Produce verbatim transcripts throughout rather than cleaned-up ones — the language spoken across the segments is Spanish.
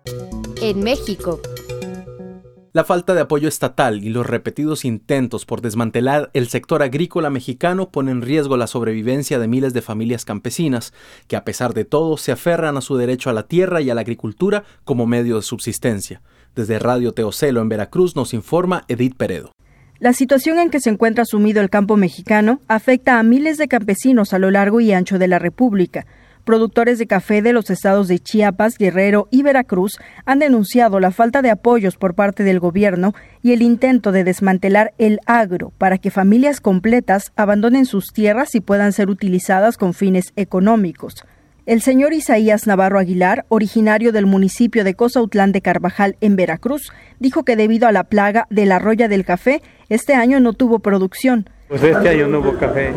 En México. La falta de apoyo estatal y los repetidos intentos por desmantelar el sector agrícola mexicano ponen en riesgo la sobrevivencia de miles de familias campesinas, que a pesar de todo se aferran a su derecho a la tierra y a la agricultura como medio de subsistencia. Desde Radio Teocelo en Veracruz nos informa Edith Peredo. La situación en que se encuentra sumido el campo mexicano afecta a miles de campesinos a lo largo y ancho de la República. Productores de café de los estados de Chiapas, Guerrero y Veracruz han denunciado la falta de apoyos por parte del gobierno y el intento de desmantelar el agro para que familias completas abandonen sus tierras y puedan ser utilizadas con fines económicos. El señor Isaías Navarro Aguilar, originario del municipio de Cozautlán de Carvajal, en Veracruz, dijo que debido a la plaga de la roya del café, este año no tuvo producción. Pues este año no hubo café,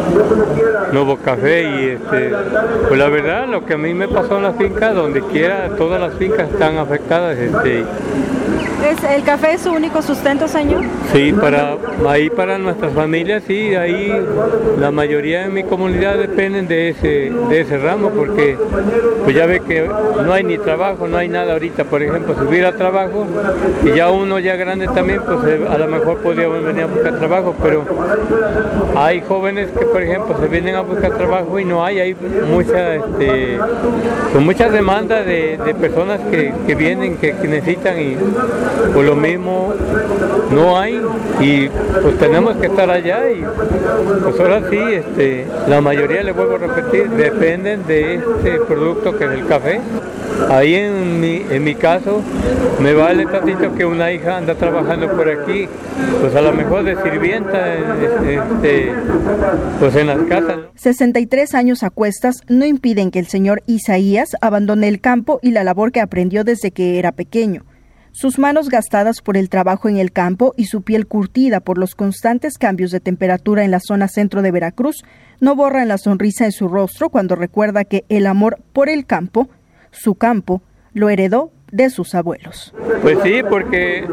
no hubo café y este, pues la verdad lo que a mí me pasó en la finca, donde quiera, todas las fincas están afectadas. Este, ¿Es, ¿El café es su único sustento, señor? Sí, para, ahí para nuestras familias, sí, ahí la mayoría de mi comunidad dependen de ese, de ese ramo, porque pues ya ve que no hay ni trabajo, no hay nada ahorita. Por ejemplo, si hubiera trabajo, y ya uno ya grande también, pues a lo mejor podría venir a buscar trabajo, pero hay jóvenes que, por ejemplo, se vienen a buscar trabajo y no hay, hay mucha, este, con mucha demanda de, de personas que, que vienen, que, que necesitan, y por lo mismo no hay, y pues tenemos que estar allá, y pues ahora sí, este, la mayoría, le vuelvo a repetir, dependen de este producto que es el café. Ahí en mi, en mi caso, me vale tantito que una hija anda trabajando por aquí, pues a lo mejor de sirvienta, este, pues en las casas. sesenta y tres años a cuestas no impiden que el señor Isaías abandone el campo y la labor que aprendió desde que era pequeño. Sus manos gastadas por el trabajo en el campo y su piel curtida por los constantes cambios de temperatura en la zona centro de Veracruz no borran la sonrisa en su rostro cuando recuerda que el amor por el campo, su campo, lo heredó de sus abuelos. Pues sí, porque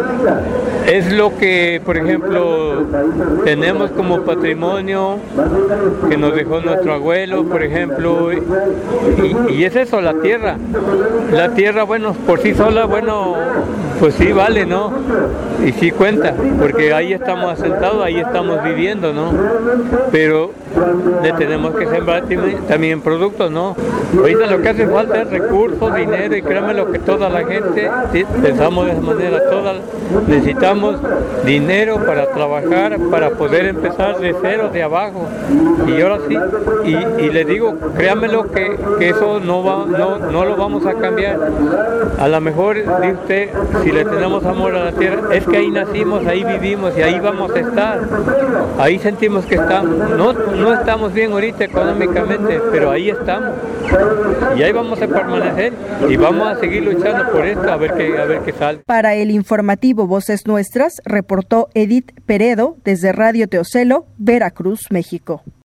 es lo que, por ejemplo, tenemos como patrimonio que nos dejó nuestro abuelo, por ejemplo, y, y es eso, la tierra. La tierra, bueno, por sí sola, bueno, pues sí vale, ¿no? Y sí cuenta, porque ahí estamos asentados, ahí estamos viviendo, ¿no? Pero le tenemos que sembrar también productos, ¿no? Ahorita lo que hace falta es recursos, dinero, y créanme lo que toda la gente, sí, pensamos de esa manera, toda, necesitamos dinero para trabajar, para poder empezar de cero, de abajo. Y ahora sí, y, y le digo, créanmelo que, que eso no, va, no, no lo vamos a cambiar. A lo mejor, dice usted, si le tenemos amor a la tierra, es que ahí nacimos, ahí vivimos y ahí vamos a estar. Ahí sentimos que estamos. No, no estamos bien ahorita económicamente, pero ahí estamos. Y ahí vamos a permanecer y vamos a seguir luchando por esto, a ver qué, a ver qué sale. Para el informativo Voces Nuestras, reportó Edith Peredo desde Radio Teocelo, Veracruz, México.